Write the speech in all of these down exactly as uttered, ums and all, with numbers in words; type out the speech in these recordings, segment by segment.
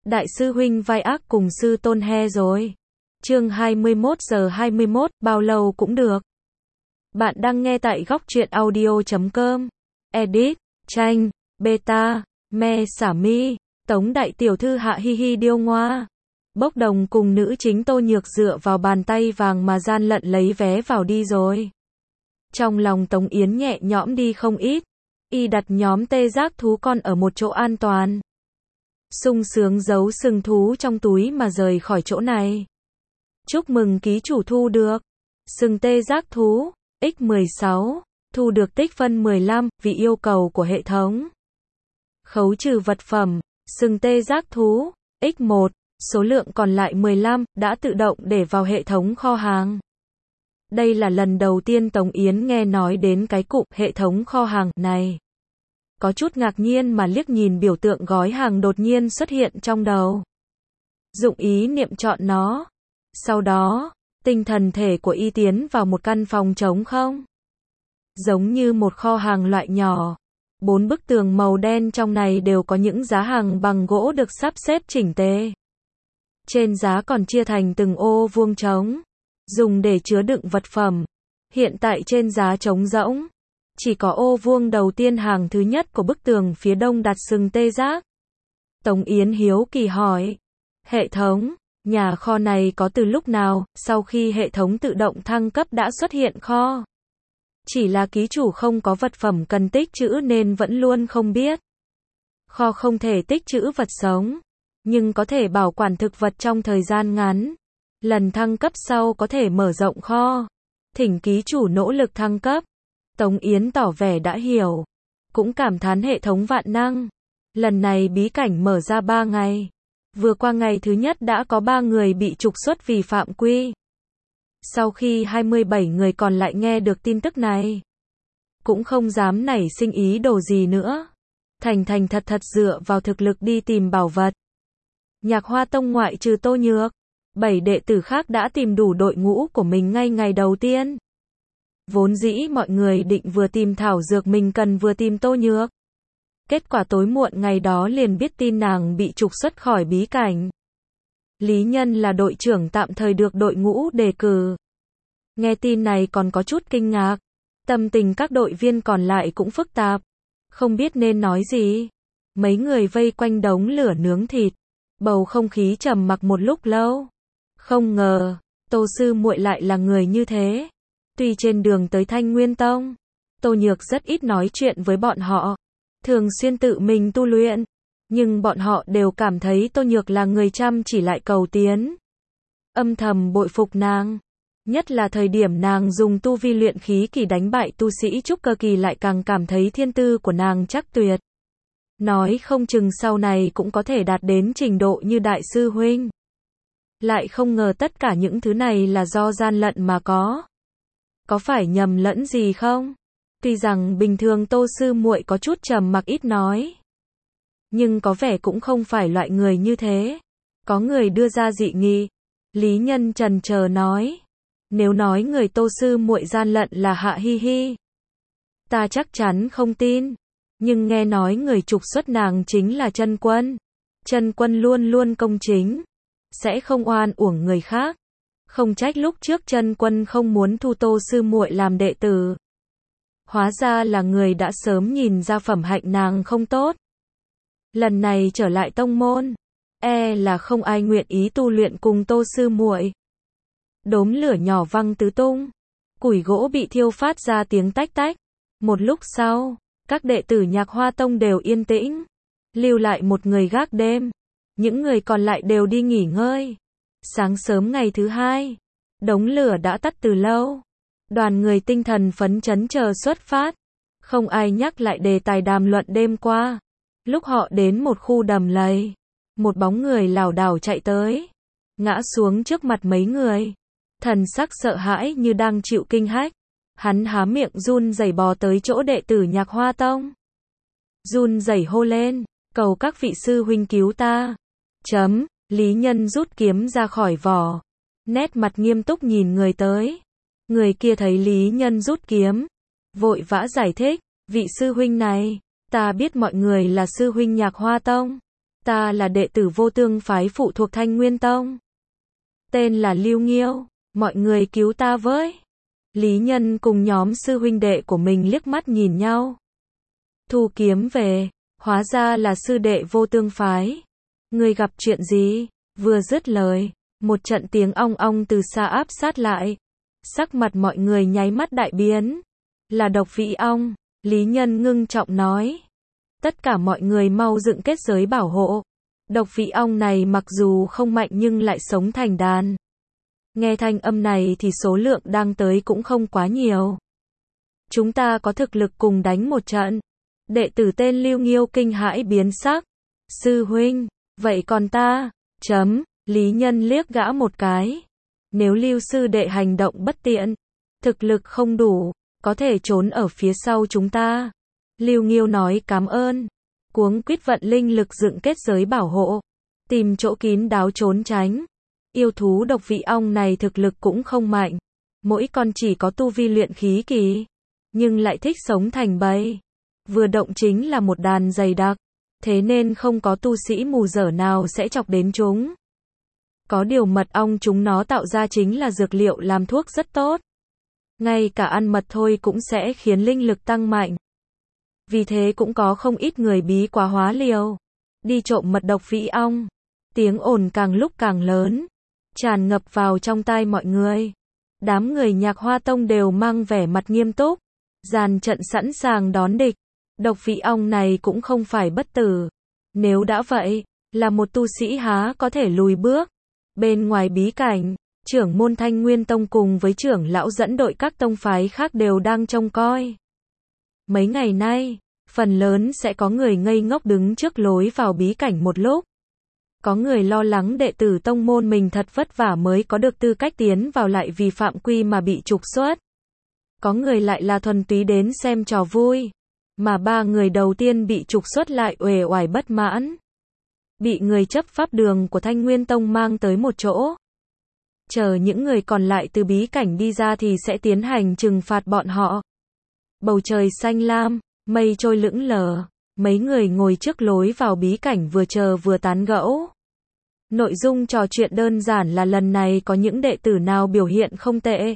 Đại sư huynh vai ác cùng sư tôn he rồi. Chương hai mươi mốt giờ hai mươi mốt, bao lâu cũng được. Bạn đang nghe tại góc truyện audio chấm com. Edit, tranh, beta, me xả mi, Tống đại tiểu thư hạ hi hi điêu ngoa. Bốc đồng cùng nữ chính Tô Nhược dựa vào bàn tay vàng mà gian lận lấy vé vào đi rồi. Trong lòng Tống Yến nhẹ nhõm đi không ít. Y đặt nhóm tê giác thú con ở một chỗ an toàn. Sung sướng giấu sừng thú trong túi mà rời khỏi chỗ này. Chúc mừng ký chủ thu được sừng tê giác thú nhân mười sáu, thu được tích phân mười lăm vì yêu cầu của hệ thống. Khấu trừ vật phẩm sừng tê giác thú nhân một, số lượng còn lại mười lăm, đã tự động để vào hệ thống kho hàng. Đây là lần đầu tiên Tống Yến nghe nói đến cái cụm hệ thống kho hàng này. Có chút ngạc nhiên mà liếc nhìn biểu tượng gói hàng đột nhiên xuất hiện trong đầu. Dụng ý niệm chọn nó. Sau đó, tinh thần thể của y tiến vào một căn phòng trống không. Giống như một kho hàng loại nhỏ. Bốn bức tường màu đen trong này đều có những giá hàng bằng gỗ được sắp xếp chỉnh tề. Trên giá còn chia thành từng ô vuông trống, dùng để chứa đựng vật phẩm. Hiện tại trên giá trống rỗng, chỉ có ô vuông đầu tiên hàng thứ nhất của bức tường phía đông đặt sừng tê giác. Tống Yến hiếu kỳ hỏi, hệ thống, nhà kho này có từ lúc nào? Sau khi hệ thống tự động thăng cấp đã xuất hiện kho. Chỉ là ký chủ không có vật phẩm cần tích trữ nên vẫn luôn không biết. Kho không thể tích trữ vật sống, nhưng có thể bảo quản thực vật trong thời gian ngắn. Lần thăng cấp sau có thể mở rộng kho. Thỉnh ký chủ nỗ lực thăng cấp. Tống Yến tỏ vẻ đã hiểu. Cũng cảm thán hệ thống vạn năng. Lần này bí cảnh mở ra ba ngày. Vừa qua ngày thứ nhất đã có ba người bị trục xuất vì phạm quy. Sau khi hai mươi bảy người còn lại nghe được tin tức này, cũng không dám nảy sinh ý đồ gì nữa. Thành thành thật thật dựa vào thực lực đi tìm bảo vật. Nhạc Hoa Tông ngoại trừ Tô Nhược, bảy đệ tử khác đã tìm đủ đội ngũ của mình ngay ngày đầu tiên. Vốn dĩ mọi người định vừa tìm thảo dược mình cần vừa tìm Tô Nhược. Kết quả tối muộn ngày đó liền biết tin nàng bị trục xuất khỏi bí cảnh. Lý Nhân là đội trưởng tạm thời được đội ngũ đề cử. Nghe tin này còn có chút kinh ngạc. Tâm tình các đội viên còn lại cũng phức tạp. Không biết nên nói gì. Mấy người vây quanh đống lửa nướng thịt. Bầu không khí trầm mặc một lúc lâu. Không ngờ, Tô sư muội lại là người như thế. Tuy trên đường tới Thanh Nguyên Tông, Tô Nhược rất ít nói chuyện với bọn họ. Thường xuyên tự mình tu luyện. Nhưng bọn họ đều cảm thấy Tô Nhược là người chăm chỉ lại cầu tiến. Âm thầm bội phục nàng. Nhất là thời điểm nàng dùng tu vi luyện khí kỳ đánh bại tu sĩ trúc cơ kỳ lại càng cảm thấy thiên tư của nàng chắc tuyệt. Nói không chừng sau này cũng có thể đạt đến trình độ như đại sư huynh. Lại không ngờ tất cả những thứ này là do gian lận mà có. Có phải nhầm lẫn gì không? Tuy rằng bình thường Tô sư muội có chút trầm mặc ít nói, nhưng có vẻ cũng không phải loại người như thế. Có người đưa ra dị nghị. Lý Nhân chần chờ nói, nếu nói người Tô sư muội gian lận là Hạ Hi Hi, ta chắc chắn không tin. Nhưng nghe nói người trục xuất nàng chính là Chân Quân. Chân Quân luôn luôn công chính, sẽ không oan uổng người khác. Không trách lúc trước Chân Quân không muốn thu Tô sư muội làm đệ tử. Hóa ra là người đã sớm nhìn ra phẩm hạnh nàng không tốt. Lần này trở lại tông môn, e là không ai nguyện ý tu luyện cùng Tô sư muội. Đốm lửa nhỏ văng tứ tung, củi gỗ bị thiêu phát ra tiếng tách tách. Một lúc sau, các đệ tử Nhạc Hoa Tông đều yên tĩnh, lưu lại một người gác đêm. Những người còn lại đều đi nghỉ ngơi. Sáng sớm ngày thứ hai, đống lửa đã tắt từ lâu. Đoàn người tinh thần phấn chấn chờ xuất phát. Không ai nhắc lại đề tài đàm luận đêm qua. Lúc họ đến một khu đầm lầy, một bóng người lảo đảo chạy tới, ngã xuống trước mặt mấy người. Thần sắc sợ hãi như đang chịu kinh hách. Hắn há miệng run rẩy bò tới chỗ đệ tử Nhạc Hoa Tông. Run rẩy hô lên, cầu các vị sư huynh cứu ta. Chấm, Lý Nhân rút kiếm ra khỏi vỏ. Nét mặt nghiêm túc nhìn người tới. Người kia thấy Lý Nhân rút kiếm, vội vã giải thích, vị sư huynh này, ta biết mọi người là sư huynh Nhạc Hoa Tông. Ta là đệ tử Vô Tương phái phụ thuộc Thanh Nguyên Tông. Tên là Lưu Nghiêu, mọi người cứu ta với. Lý Nhân cùng nhóm sư huynh đệ của mình liếc mắt nhìn nhau. Thu kiếm về, hóa ra là sư đệ Vô Tương phái. Ngươi gặp chuyện gì? Vừa dứt lời, một trận tiếng ong ong từ xa áp sát lại. Sắc mặt mọi người nháy mắt đại biến. Là độc vĩ ong, Lý Nhân ngưng trọng nói. Tất cả mọi người mau dựng kết giới bảo hộ. Độc vĩ ong này mặc dù không mạnh nhưng lại sống thành đàn. Nghe thanh âm này thì số lượng đang tới cũng không quá nhiều. Chúng ta có thực lực cùng đánh một trận. Đệ tử tên Lưu Nghiêu kinh hãi biến sắc. Sư huynh, vậy còn ta? Chấm, Lý Nhân liếc gã một cái. Nếu Lưu sư đệ hành động bất tiện, thực lực không đủ, có thể trốn ở phía sau chúng ta. Lưu Nghiêu nói cảm ơn. Cuống quýt vận linh lực dựng kết giới bảo hộ. Tìm chỗ kín đáo trốn tránh. Yêu thú độc vị ong này thực lực cũng không mạnh. Mỗi con chỉ có tu vi luyện khí kỳ. Nhưng lại thích sống thành bầy. Vừa động chính là một đàn dày đặc. Thế nên không có tu sĩ mù dở nào sẽ chọc đến chúng. Có điều mật ong chúng nó tạo ra chính là dược liệu làm thuốc rất tốt. Ngay cả ăn mật thôi cũng sẽ khiến linh lực tăng mạnh. Vì thế cũng có không ít người bí quá hóa liều. Đi trộm mật độc vĩ ong. Tiếng ồn càng lúc càng lớn. Tràn ngập vào trong tai mọi người. Đám người Nhạc Hoa Tông đều mang vẻ mặt nghiêm túc. Dàn trận sẵn sàng đón địch. Độc vĩ ong này cũng không phải bất tử. Nếu đã vậy, là một tu sĩ há có thể lùi bước. Bên ngoài bí cảnh, trưởng môn Thanh Nguyên Tông cùng với trưởng lão dẫn đội các tông phái khác đều đang trông coi. Mấy ngày nay, phần lớn sẽ có người ngây ngốc đứng trước lối vào bí cảnh một lúc. Có người lo lắng đệ tử tông môn mình thật vất vả mới có được tư cách tiến vào lại vì phạm quy mà bị trục xuất. Có người lại là thuần túy đến xem trò vui. Mà ba người đầu tiên bị trục xuất lại uể oải bất mãn. Bị người chấp pháp đường của Thanh Nguyên Tông mang tới một chỗ. Chờ những người còn lại từ bí cảnh đi ra thì sẽ tiến hành trừng phạt bọn họ. Bầu trời xanh lam, mây trôi lững lờ. Mấy người ngồi trước lối vào bí cảnh vừa chờ vừa tán gẫu. Nội dung trò chuyện đơn giản là lần này có những đệ tử nào biểu hiện không tệ.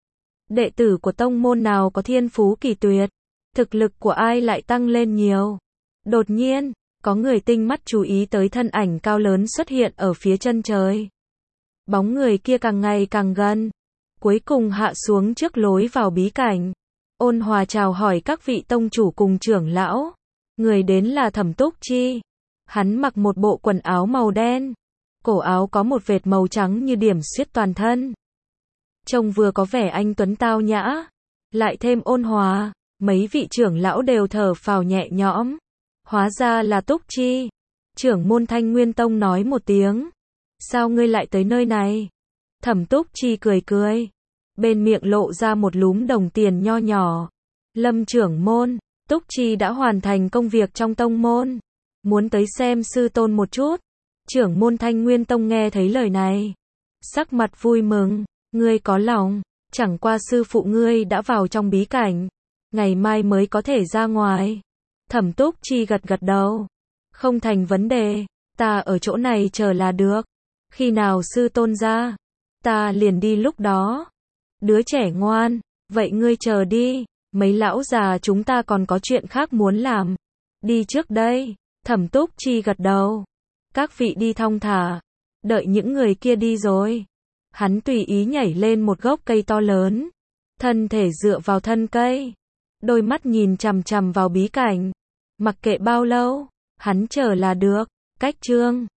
Đệ tử của tông môn nào có thiên phú kỳ tuyệt. Thực lực của ai lại tăng lên nhiều. Đột nhiên, có người tinh mắt chú ý tới thân ảnh cao lớn xuất hiện ở phía chân trời. Bóng người kia càng ngày càng gần. Cuối cùng hạ xuống trước lối vào bí cảnh. Ôn hòa chào hỏi các vị tông chủ cùng trưởng lão. Người đến là Thẩm Túc Chi. Hắn mặc một bộ quần áo màu đen. Cổ áo có một vệt màu trắng như điểm xuyết toàn thân. Trông vừa có vẻ anh tuấn tao nhã, lại thêm ôn hòa. Mấy vị trưởng lão đều thở phào nhẹ nhõm. Hóa ra là Túc Chi. Trưởng môn Thanh Nguyên Tông nói một tiếng. Sao ngươi lại tới nơi này? Thẩm Túc Chi cười cười. Bên miệng lộ ra một lúm đồng tiền nho nhỏ. Lâm trưởng môn, Túc Chi đã hoàn thành công việc trong tông môn. Muốn tới xem sư tôn một chút. Trưởng môn Thanh Nguyên Tông nghe thấy lời này. Sắc mặt vui mừng. Ngươi có lòng. Chẳng qua sư phụ ngươi đã vào trong bí cảnh. Ngày mai mới có thể ra ngoài. Thẩm Túc Chi gật gật đầu. Không thành vấn đề. Ta ở chỗ này chờ là được. Khi nào sư tôn ra, ta liền đi lúc đó. Đứa trẻ ngoan. Vậy ngươi chờ đi. Mấy lão già chúng ta còn có chuyện khác muốn làm. Đi trước đây. Thẩm Túc Chi gật đầu. Các vị đi thong thả. Đợi những người kia đi rồi. Hắn tùy ý nhảy lên một gốc cây to lớn. Thân thể dựa vào thân cây. Đôi mắt nhìn chằm chằm vào bí cảnh. Mặc kệ bao lâu, hắn chờ là được. Cách chương